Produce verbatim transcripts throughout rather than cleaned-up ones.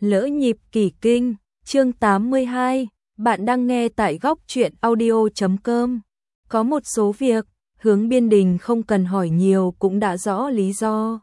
Lỡ nhịp kỳ kinh, chương tám mươi hai, bạn đang nghe tại góc truyện audio chấm com. Có một số việc, Hướng Biên Đình không cần hỏi nhiều cũng đã rõ lý do.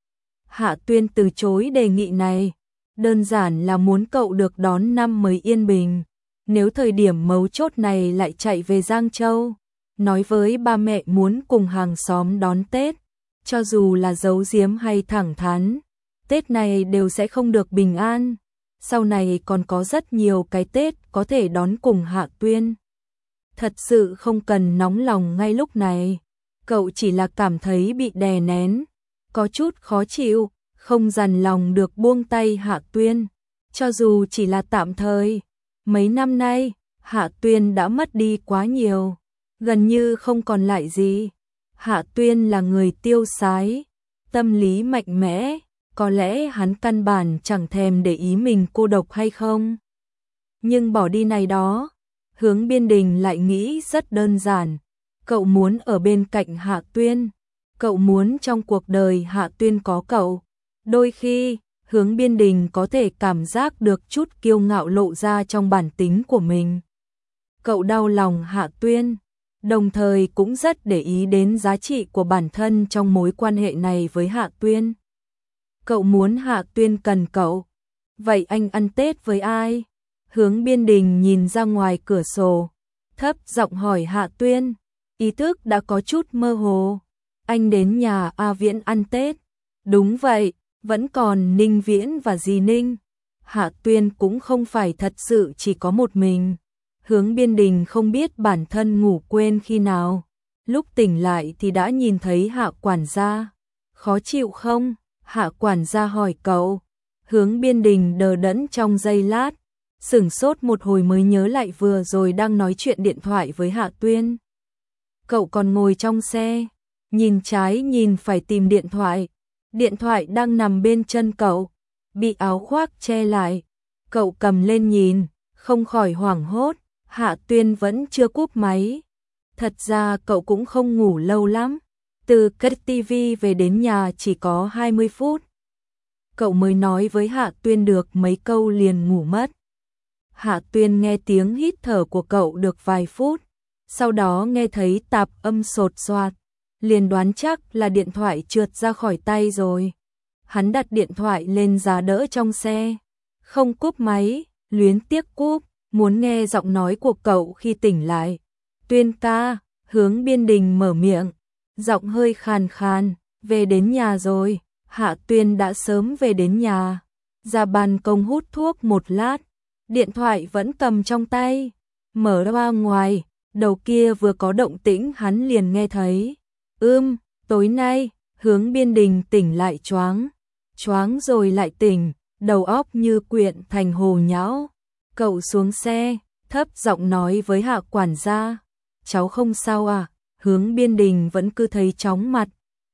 Hạ Tuyên từ chối đề nghị này, đơn giản là muốn cậu được đón năm mới yên bình. Nếu thời điểm mấu chốt này lại chạy về Giang Châu, nói với ba mẹ muốn cùng hàng xóm đón Tết, cho dù là giấu giếm hay thẳng thắn, Tết này đều sẽ không được bình an. Sau này còn có rất nhiều cái Tết có thể đón cùng Hạ Tuyên. Thật sự không cần nóng lòng ngay lúc này, cậu chỉ là cảm thấy bị đè nén, có chút khó chịu, không dằn lòng được buông tay Hạ Tuyên, cho dù chỉ là tạm thời. Mấy năm nay, Hạ Tuyên đã mất đi quá nhiều, gần như không còn lại gì. Hạ Tuyên là người tiêu sái, tâm lý mạnh mẽ, có lẽ hắn căn bản chẳng thèm để ý mình cô độc hay không. Nhưng bỏ đi này đó, Hướng Biên Đình lại nghĩ rất đơn giản. Cậu muốn ở bên cạnh Hạ Tuyên, cậu muốn trong cuộc đời Hạ Tuyên có cậu. Đôi khi, Hướng Biên Đình có thể cảm giác được chút kiêu ngạo lộ ra trong bản tính của mình. Cậu đau lòng Hạ Tuyên, đồng thời cũng rất để ý đến giá trị của bản thân trong mối quan hệ này với Hạ Tuyên. Cậu muốn Hạ Tuyên cần cậu. Vậy anh ăn Tết với ai? Hướng Biên Đình nhìn ra ngoài cửa sổ, thấp giọng hỏi Hạ Tuyên, ý thức đã có chút mơ hồ. Anh đến nhà A Viễn ăn Tết. Đúng vậy, vẫn còn Ninh Viễn và dì Ninh. Hạ Tuyên cũng không phải thật sự chỉ có một mình. Hướng Biên Đình không biết bản thân ngủ quên khi nào. Lúc tỉnh lại thì đã nhìn thấy Hạ quản gia. Khó chịu không? Hạ quản gia hỏi cậu. Hướng Biên Đình đờ đẫn trong giây lát, sửng sốt một hồi mới nhớ lại vừa rồi đang nói chuyện điện thoại với Hạ Tuyên. Cậu còn ngồi trong xe, nhìn trái nhìn phải tìm điện thoại. Điện thoại đang nằm bên chân cậu, bị áo khoác che lại. Cậu cầm lên nhìn, không khỏi hoảng hốt, Hạ Tuyên vẫn chưa cúp máy. Thật ra cậu cũng không ngủ lâu lắm, từ cất tivi về đến nhà chỉ có hai mươi phút. Cậu mới nói với Hạ Tuyên được mấy câu liền ngủ mất. Hạ Tuyên nghe tiếng hít thở của cậu được vài phút, sau đó nghe thấy tạp âm sột soạt, liền đoán chắc là điện thoại trượt ra khỏi tay rồi. Hắn đặt điện thoại lên giá đỡ trong xe, không cúp máy, luyến tiếc cúp, muốn nghe giọng nói của cậu khi tỉnh lại. Tuyên ca, Hướng Biên Đình mở miệng, giọng hơi khàn khàn, về đến nhà rồi. Hạ Tuyên đã sớm về đến nhà, ra ban công hút thuốc một lát, điện thoại vẫn cầm trong tay, mở ra ngoài, đầu kia vừa có động tĩnh hắn liền nghe thấy. Ưm, tối nay, Hướng Biên Đình tỉnh lại choáng, choáng rồi lại tỉnh, đầu óc như quyện thành hồ nhão. Cậu xuống xe, thấp giọng nói với Hạ quản gia, cháu không sao à? Hướng Biên Đình vẫn cứ thấy chóng mặt.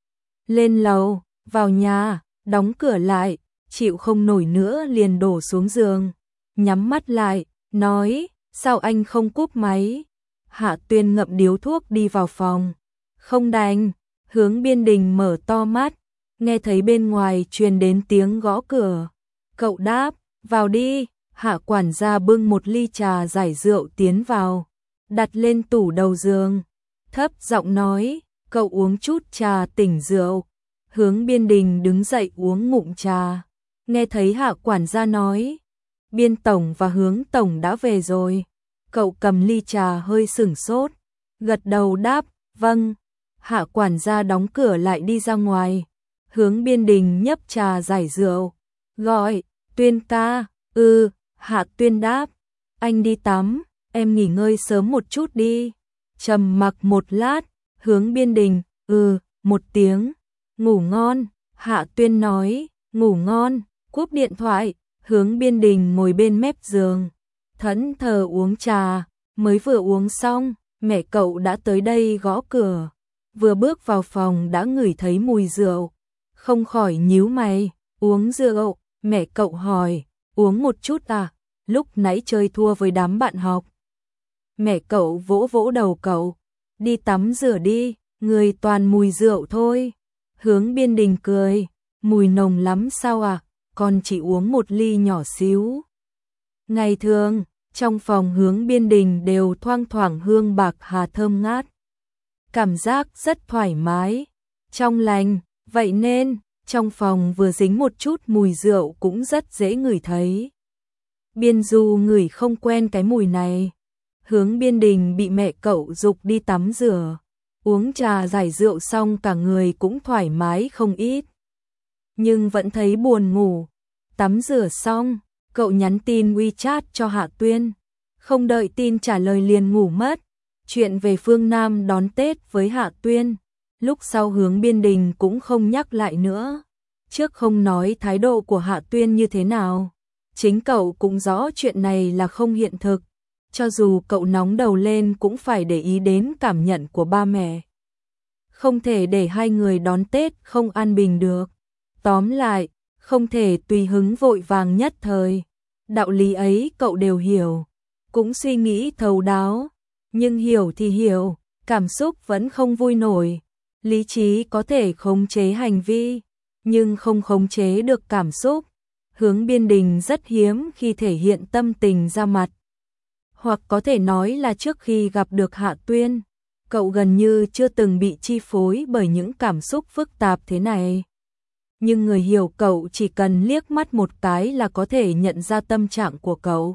Lên lầu, vào nhà, đóng cửa lại, chịu không nổi nữa liền đổ xuống giường, nhắm mắt lại, nói, sao anh không cúp máy? Hạ Tuyên ngậm điếu thuốc đi vào phòng. Không đành. Hướng Biên Đình mở to mắt, nghe thấy bên ngoài truyền đến tiếng gõ cửa. Cậu đáp, vào đi. Hạ quản gia bưng một ly trà giải rượu tiến vào, đặt lên tủ đầu giường, thấp giọng nói, cậu uống chút trà tỉnh rượu. Hướng Biên Đình đứng dậy uống ngụm trà, nghe thấy Hạ quản gia nói, Biên tổng và Hướng tổng đã về rồi. Cậu cầm ly trà hơi sửng sốt, gật đầu đáp, vâng. Hạ quản gia đóng cửa lại đi ra ngoài. Hướng Biên Đình nhấp trà giải rượu, gọi, Tuyên ca. Ừ. Hạ Tuyên đáp, anh đi tắm, em nghỉ ngơi sớm một chút đi. Trầm mặc một lát, Hướng Biên Đình, ừ, một tiếng, ngủ ngon. Hạ Tuyên nói, ngủ ngon, cúp điện thoại. Hướng Biên Đình ngồi bên mép giường, thẫn thờ uống trà, mới vừa uống xong, mẹ cậu đã tới đây gõ cửa. Vừa bước vào phòng đã ngửi thấy mùi rượu, không khỏi nhíu mày, uống rượu. Mẹ cậu hỏi, uống một chút à? Lúc nãy chơi thua với đám bạn học. Mẹ cậu vỗ vỗ đầu cậu, đi tắm rửa đi, người toàn mùi rượu thôi. Hướng Biên Đình cười, mùi nồng lắm sao à? còn chỉ uống một ly nhỏ xíu. Ngày thường, trong phòng Hướng Biên Đình đều thoang thoảng hương bạc hà thơm ngát. Cảm giác rất thoải mái, trong lành, vậy nên, trong phòng vừa dính một chút mùi rượu cũng rất dễ ngửi thấy. Biên Du ngửi không quen cái mùi này. Hướng Biên Đình bị mẹ cậu giục đi tắm rửa, uống trà giải rượu xong cả người cũng thoải mái không ít. Nhưng vẫn thấy buồn ngủ. Tắm rửa xong, cậu nhắn tin WeChat cho Hạ Tuyên, không đợi tin trả lời liền ngủ mất. Chuyện về phương Nam đón Tết với Hạ Tuyên, lúc sau Hướng Biên Đình cũng không nhắc lại nữa. Trước không nói thái độ của Hạ Tuyên như thế nào, chính cậu cũng rõ chuyện này là không hiện thực. Cho dù cậu nóng đầu lên cũng phải để ý đến cảm nhận của ba mẹ. Không thể để hai người đón Tết không an bình được. Tóm lại, không thể tùy hứng vội vàng nhất thời. Đạo lý ấy cậu đều hiểu, cũng suy nghĩ thấu đáo. Nhưng hiểu thì hiểu, cảm xúc vẫn không vui nổi. Lý trí có thể khống chế hành vi, nhưng không khống chế được cảm xúc. Hướng Biên Đình rất hiếm khi thể hiện tâm tình ra mặt. Hoặc có thể nói là trước khi gặp được Hạ Tuyên, cậu gần như chưa từng bị chi phối bởi những cảm xúc phức tạp thế này. Nhưng người hiểu cậu chỉ cần liếc mắt một cái là có thể nhận ra tâm trạng của cậu.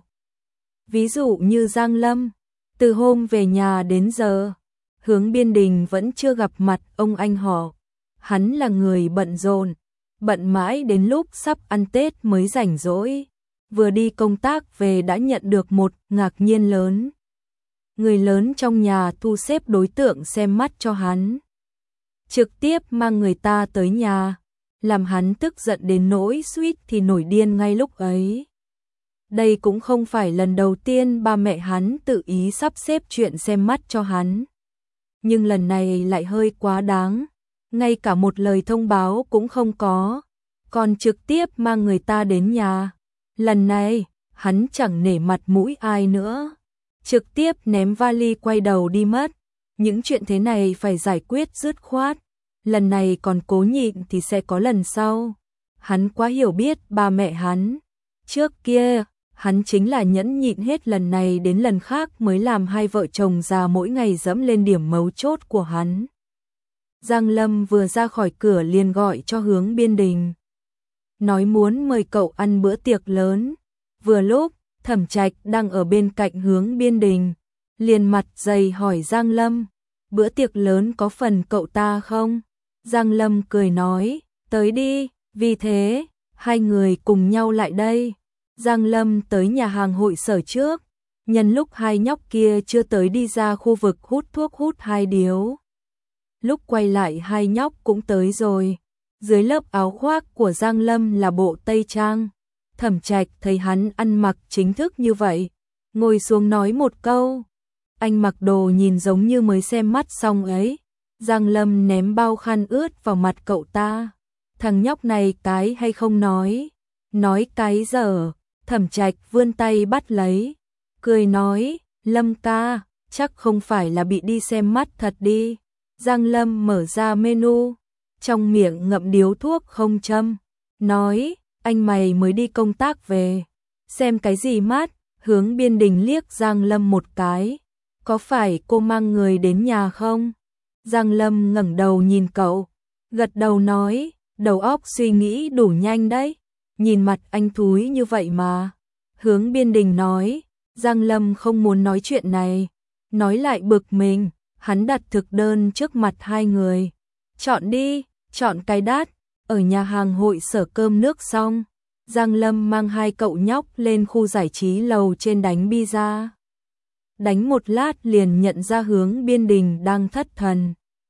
Ví dụ như Giang Lâm, từ hôm về nhà đến giờ, Hướng Biên Đình vẫn chưa gặp mặt ông anh họ. Hắn là người bận rộn, bận mãi đến lúc sắp ăn Tết mới rảnh rỗi. Vừa đi công tác về đã nhận được một ngạc nhiên lớn. Người lớn trong nhà thu xếp đối tượng xem mắt cho hắn. Trực tiếp mang người ta tới nhà, làm hắn tức giận đến nỗi suýt thì nổi điên ngay lúc ấy. Đây cũng không phải lần đầu tiên ba mẹ hắn tự ý sắp xếp chuyện xem mắt cho hắn. Nhưng lần này lại hơi quá đáng, ngay cả một lời thông báo cũng không có, còn trực tiếp mang người ta đến nhà. Lần này, hắn chẳng nể mặt mũi ai nữa, trực tiếp ném vali quay đầu đi mất. Những chuyện thế này phải giải quyết dứt khoát, lần này còn cố nhịn thì sẽ có lần sau. Hắn quá hiểu biết ba mẹ hắn, trước kia, hắn chính là nhẫn nhịn hết lần này đến lần khác mới làm hai vợ chồng già mỗi ngày dẫm lên điểm mấu chốt của hắn. Giang Lâm vừa ra khỏi cửa liền gọi cho Hướng Biên Đình, nói muốn mời cậu ăn bữa tiệc lớn. Vừa lúc, Thẩm Trạch đang ở bên cạnh Hướng Biên Đình, liền mặt dày hỏi Giang Lâm, bữa tiệc lớn có phần cậu ta không? Giang Lâm cười nói, tới đi, vì thế, hai người cùng nhau lại đây. Giang Lâm tới nhà hàng hội sở trước, nhân lúc hai nhóc kia chưa tới đi ra khu vực hút thuốc hút hai điếu. Lúc quay lại hai nhóc cũng tới rồi. Dưới lớp áo khoác của Giang Lâm là bộ tây trang. Thẩm Trạch thấy hắn ăn mặc chính thức như vậy, ngồi xuống nói một câu. Anh mặc đồ nhìn giống như mới xem mắt xong ấy. Giang Lâm ném bao khăn ướt vào mặt cậu ta. Thằng nhóc này cái hay không nói? Nói cái dở. Thẩm Trạch vươn tay bắt lấy, cười nói, Lâm ca, chắc không phải là bị đi xem mắt thật đi. Giang Lâm mở ra menu, trong miệng ngậm điếu thuốc không châm, nói, anh mày mới đi công tác về, xem cái gì mắt? Hướng Biên Đình liếc Giang Lâm một cái, có phải cô mang người đến nhà không? Giang Lâm ngẩng đầu nhìn cậu, gật đầu nói, đầu óc suy nghĩ đủ nhanh đấy, nhìn mặt anh thúi như vậy mà. Hướng Biên Đình nói, Giang Lâm không muốn nói chuyện này, nói lại bực mình, hắn đặt thực đơn trước mặt hai người. Chọn đi, chọn cái đắt. Ở nhà hàng hội sở cơm nước xong, Giang Lâm mang hai cậu nhóc lên khu giải trí lầu trên đánh pizza. Đánh một lát liền nhận ra Hướng Biên Đình đang thất thần.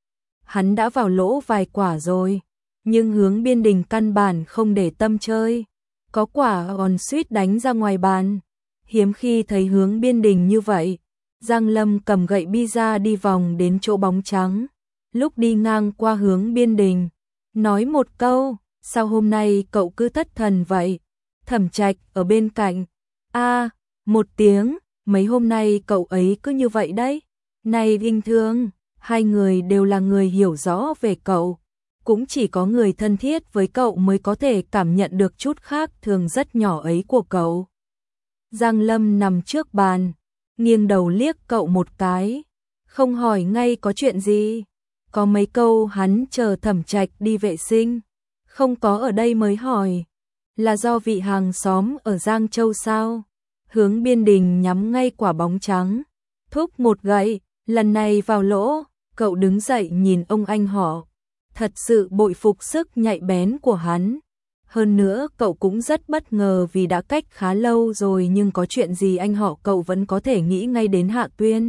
Hắn đã vào lỗ vài quả rồi, nhưng Hướng Biên Đình căn bản không để tâm chơi. Có quả còn suýt đánh ra ngoài bàn. Hiếm khi thấy Hướng Biên Đình như vậy. Giang Lâm cầm gậy pizza đi vòng đến chỗ bóng trắng. Lúc đi ngang qua Hướng Biên Đình, nói một câu, sao hôm nay cậu cứ thất thần vậy? Thẩm Trạch ở bên cạnh, a một tiếng, mấy hôm nay cậu ấy cứ như vậy đấy. Này bình thường, hai người đều là người hiểu rõ về cậu, cũng chỉ có người thân thiết với cậu mới có thể cảm nhận được chút khác thường rất nhỏ ấy của cậu. Giang Lâm nằm trước bàn, nghiêng đầu liếc cậu một cái, không hỏi ngay có chuyện gì. Có mấy câu hắn chờ Thẩm Trạch đi vệ sinh, không có ở đây mới hỏi, là do vị hàng xóm ở Giang Châu sao? Hướng Biên Đình nhắm ngay quả bóng trắng, thúc một gậy, lần này vào lỗ. Cậu đứng dậy nhìn ông anh họ, thật sự bội phục sức nhạy bén của hắn. Hơn nữa cậu cũng rất bất ngờ vì đã cách khá lâu rồi nhưng có chuyện gì anh họ cậu vẫn có thể nghĩ ngay đến Hạ Tuyên.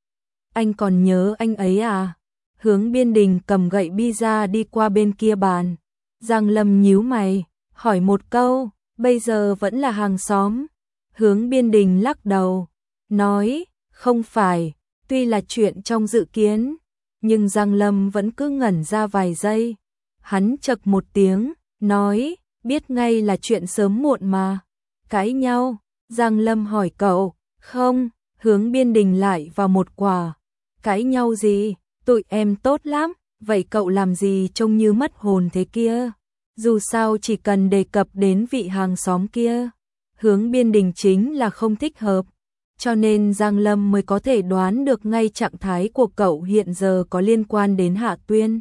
Anh còn nhớ anh ấy à? Hướng Biên Đình cầm gậy pizza đi qua bên kia bàn. Giang Lâm nhíu mày, hỏi một câu, bây giờ vẫn là hàng xóm. Hướng Biên Đình lắc đầu, nói, không phải, tuy là chuyện trong dự kiến, nhưng Giang Lâm vẫn cứ ngẩn ra vài giây. Hắn chậc một tiếng, nói, biết ngay là chuyện sớm muộn mà. Cãi nhau, Giang Lâm hỏi cậu, không, Hướng Biên Đình lại vào một quả. Cãi nhau gì, tụi em tốt lắm, vậy cậu làm gì trông như mất hồn thế kia? Dù sao chỉ cần đề cập đến vị hàng xóm kia, Hướng Biên Đình chính là không thích hợp. Cho nên Giang Lâm mới có thể đoán được ngay trạng thái của cậu hiện giờ có liên quan đến Hạ Tuyên.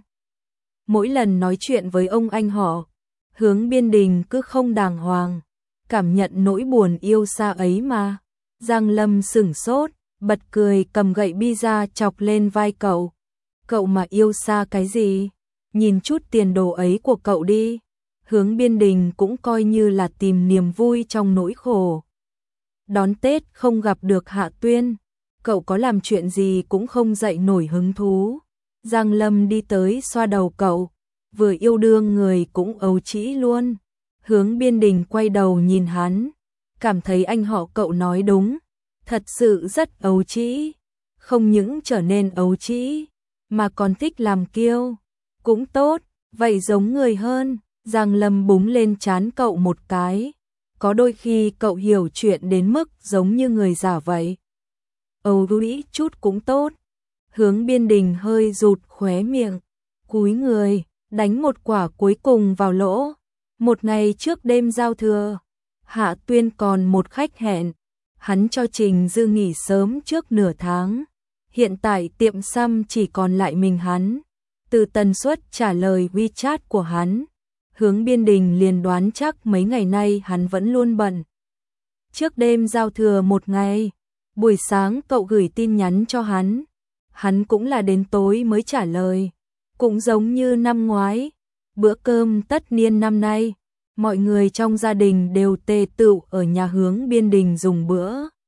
Mỗi lần nói chuyện với ông anh họ, Hướng Biên Đình cứ không đàng hoàng, cảm nhận nỗi buồn yêu xa ấy mà. Giang Lâm sửng sốt, bật cười cầm gậy pizza chọc lên vai cậu. Cậu mà yêu xa cái gì? Nhìn chút tiền đồ ấy của cậu đi. Hướng Biên Đình cũng coi như là tìm niềm vui trong nỗi khổ. Đón Tết không gặp được Hạ Tuyên, cậu có làm chuyện gì cũng không dậy nổi hứng thú. Giang Lâm đi tới xoa đầu cậu, vừa yêu đương người cũng ấu trĩ luôn. Hướng Biên Đình quay đầu nhìn hắn, cảm thấy anh họ cậu nói đúng, thật sự rất ấu trĩ, không những trở nên ấu trĩ, mà còn thích làm kiêu. Cũng tốt, vậy giống người hơn. Giang Lâm búng lên trán cậu một cái. Có đôi khi cậu hiểu chuyện đến mức giống như người già vậy. Âu đũy chút cũng tốt. Hướng Biên Đình hơi rụt khóe miệng, cúi người, đánh một quả cuối cùng vào lỗ. Một ngày trước đêm giao thừa, Hạ Tuyên còn một khách hẹn. Hắn cho Trình Dư nghỉ sớm trước nửa tháng. Hiện tại tiệm xăm chỉ còn lại mình hắn. Từ tần suất trả lời WeChat của hắn, Hướng Biên Đình liền đoán chắc mấy ngày nay hắn vẫn luôn bận. Trước đêm giao thừa một ngày, buổi sáng cậu gửi tin nhắn cho hắn, hắn cũng là đến tối mới trả lời. Cũng giống như năm ngoái, bữa cơm tất niên năm nay, mọi người trong gia đình đều tề tựu ở nhà Hướng Biên Đình dùng bữa.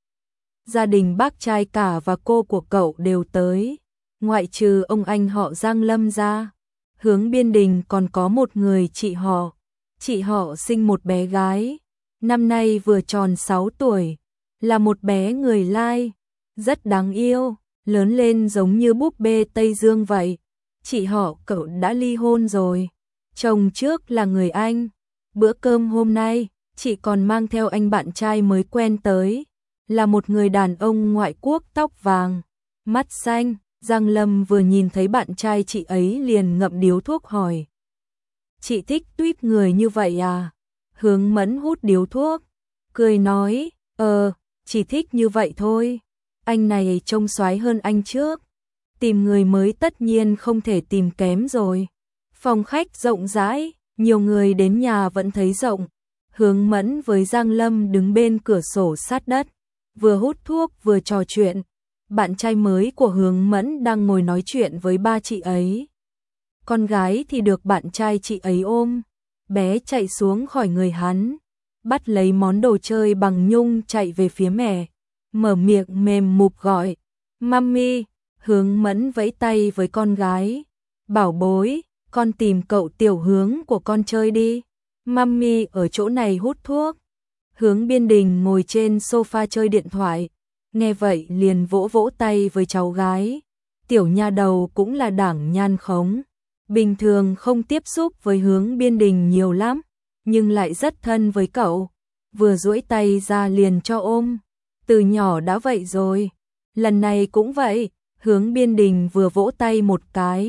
Gia đình bác trai cả và cô của cậu đều tới, ngoại trừ ông anh họ Giang Lâm ra. Hướng Biên Đình còn có một người chị họ, chị họ sinh một bé gái, năm nay vừa tròn sáu tuổi, là một bé người Lai, rất đáng yêu, lớn lên giống như búp bê Tây Dương vậy. Chị họ cậu đã ly hôn rồi, chồng trước là người Anh. Bữa cơm hôm nay, chị còn mang theo anh bạn trai mới quen tới, là một người đàn ông ngoại quốc tóc vàng, mắt xanh. Giang Lâm vừa nhìn thấy bạn trai chị ấy liền ngậm điếu thuốc hỏi, chị thích tuýp người như vậy à? Hướng Mẫn hút điếu thuốc, cười nói, ờ, chỉ thích như vậy thôi. Anh này trông xoái hơn anh trước, tìm người mới tất nhiên không thể tìm kém rồi. Phòng khách rộng rãi, nhiều người đến nhà vẫn thấy rộng. Hướng Mẫn với Giang Lâm đứng bên cửa sổ sát đất, vừa hút thuốc vừa trò chuyện. Bạn trai mới của Hướng Mẫn đang ngồi nói chuyện với ba chị ấy. Con gái thì được bạn trai chị ấy ôm, bé chạy xuống khỏi người hắn, bắt lấy món đồ chơi bằng nhung chạy về phía mẹ, mở miệng mềm mụp gọi, Mami. Hướng Mẫn vẫy tay với con gái, bảo bối, con tìm cậu Tiểu Hướng của con chơi đi, Mami ở chỗ này hút thuốc. Hướng Biên Đình ngồi trên sofa chơi điện thoại, nghe vậy liền vỗ vỗ tay với cháu gái. Tiểu nha đầu cũng là đảng nhan khống, bình thường không tiếp xúc với Hướng Biên Đình nhiều lắm, nhưng lại rất thân với cậu, vừa duỗi tay ra liền cho ôm. Từ nhỏ đã vậy rồi, lần này cũng vậy. Hướng Biên Đình vừa vỗ tay một cái,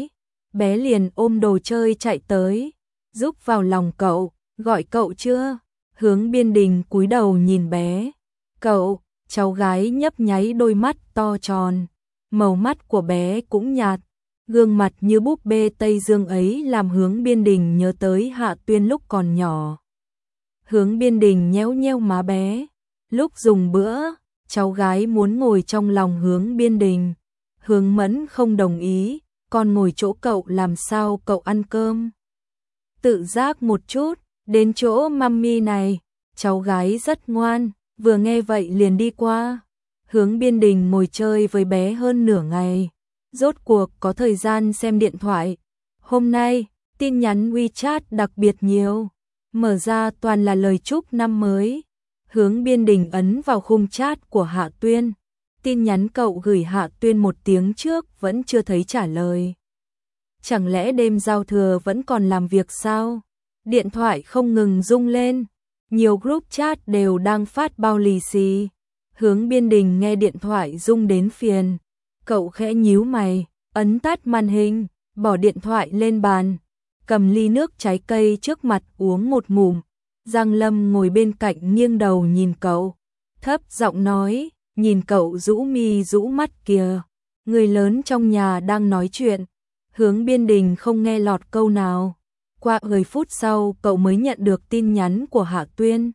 bé liền ôm đồ chơi chạy tới, giúp vào lòng cậu, gọi cậu chưa? Hướng Biên Đình cúi đầu nhìn bé. Cậu, cháu gái nhấp nháy đôi mắt to tròn, màu mắt của bé cũng nhạt, gương mặt như búp bê Tây Dương ấy làm Hướng Biên Đình nhớ tới Hạ Tuyên lúc còn nhỏ. Hướng Biên Đình nhéo nhéo má bé. Lúc dùng bữa, cháu gái muốn ngồi trong lòng Hướng Biên Đình. Hướng Mẫn không đồng ý, con ngồi chỗ cậu làm sao cậu ăn cơm. Tự giác một chút, đến chỗ mami này, cháu gái rất ngoan, vừa nghe vậy liền đi qua. Hướng Biên Đình ngồi chơi với bé hơn nửa ngày, rốt cuộc có thời gian xem điện thoại. Hôm nay, tin nhắn WeChat đặc biệt nhiều, mở ra toàn là lời chúc năm mới. Hướng Biên Đình ấn vào khung chat của Hạ Tuyên. Tin nhắn cậu gửi Hạ Tuyên một tiếng trước vẫn chưa thấy trả lời. Chẳng lẽ đêm giao thừa vẫn còn làm việc sao? Điện thoại không ngừng rung lên, nhiều group chat đều đang phát bao lì xì. Hướng Biên Đình nghe điện thoại rung đến phiền, cậu khẽ nhíu mày, ấn tắt màn hình, bỏ điện thoại lên bàn, cầm ly nước trái cây trước mặt uống một ngụm. Giang Lâm ngồi bên cạnh nghiêng đầu nhìn cậu, thấp giọng nói, nhìn cậu rũ mi rũ mắt kìa, người lớn trong nhà đang nói chuyện. Hướng Biên Đình không nghe lọt câu nào. Qua mười phút sau cậu mới nhận được tin nhắn của Hạ Tuyên.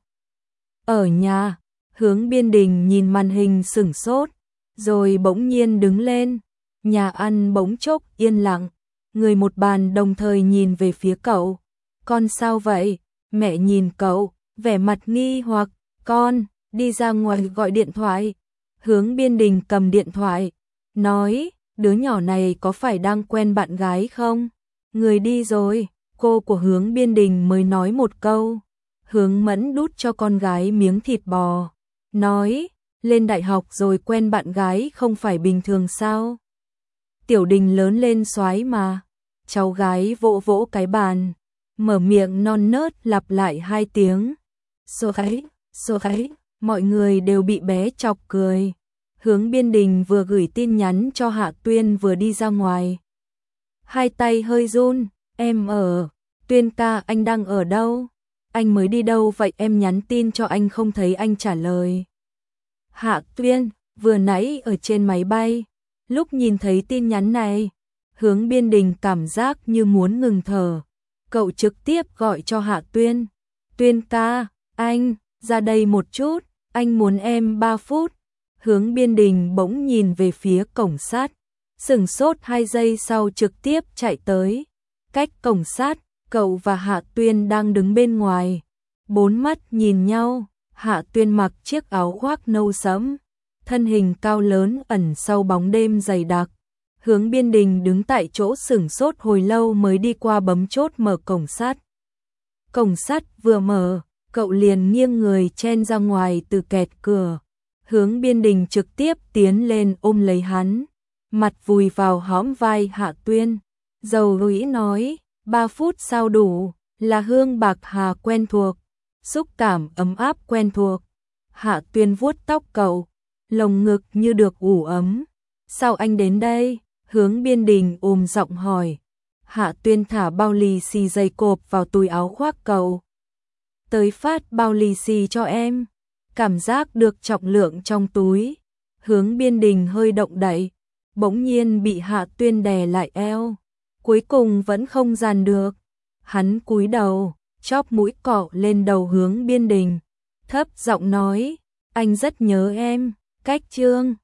Ở nhà, Hướng Biên Đình nhìn màn hình sửng sốt, rồi bỗng nhiên đứng lên. Nhà ăn bỗng chốc yên lặng, người một bàn đồng thời nhìn về phía cậu. Con sao vậy? Mẹ nhìn cậu, vẻ mặt nghi hoặc, con, đi ra ngoài gọi điện thoại. Hướng Biên Đình cầm điện thoại, nói, đứa nhỏ này có phải đang quen bạn gái không? Người đi rồi, cô của Hướng Biên Đình mới nói một câu. Hướng Mẫn đút cho con gái miếng thịt bò, nói, lên đại học rồi quen bạn gái không phải bình thường sao? Tiểu Đình lớn lên soái mà. Cháu gái vỗ vỗ cái bàn, mở miệng non nớt lặp lại hai tiếng. Số ấy, số ấy, mọi người đều bị bé chọc cười. Hướng Biên Đình vừa gửi tin nhắn cho Hạ Tuyên vừa đi ra ngoài. Hai tay hơi run, em ở, Tuyên ca anh đang ở đâu? Anh mới đi đâu vậy em nhắn tin cho anh không thấy anh trả lời. Hạ Tuyên, vừa nãy ở trên máy bay, lúc nhìn thấy tin nhắn này, Hướng Biên Đình cảm giác như muốn ngừng thở. Cậu trực tiếp gọi cho Hạ Tuyên. Tuyên ca, anh, ra đây một chút, anh muốn em ba phút. Hướng Biên Đình bỗng nhìn về phía cổng sắt, sửng sốt hai giây sau trực tiếp chạy tới. Cách cổng sắt, cậu và Hạ Tuyên đang đứng bên ngoài. Bốn mắt nhìn nhau, Hạ Tuyên mặc chiếc áo khoác nâu sẫm, thân hình cao lớn ẩn sau bóng đêm dày đặc. Hướng Biên Đình đứng tại chỗ sửng sốt hồi lâu mới đi qua bấm chốt mở cổng sắt. Cổng sắt vừa mở, cậu liền nghiêng người chen ra ngoài từ kẹt cửa. Hướng Biên Đình trực tiếp tiến lên ôm lấy hắn, mặt vùi vào hõm vai Hạ Tuyên. Dầu rũi nói, ba phút sao đủ, là hương bạc hà quen thuộc, xúc cảm ấm áp quen thuộc. Hạ Tuyên vuốt tóc cậu, lồng ngực như được ủ ấm. Sao anh đến đây? Hướng Biên Đình ôm giọng hỏi. Hạ Tuyên thả bao lì xì dày cộp vào túi áo khoác cậu. Tới phát bao lì xì cho em. Cảm giác được trọng lượng trong túi. Hướng Biên Đình hơi động đậy, bỗng nhiên bị Hạ Tuyên đè lại eo. Cuối cùng vẫn không dàn được. Hắn cúi đầu, chóp mũi cọ lên đầu Hướng Biên Đình, thấp giọng nói, anh rất nhớ em. Cách chương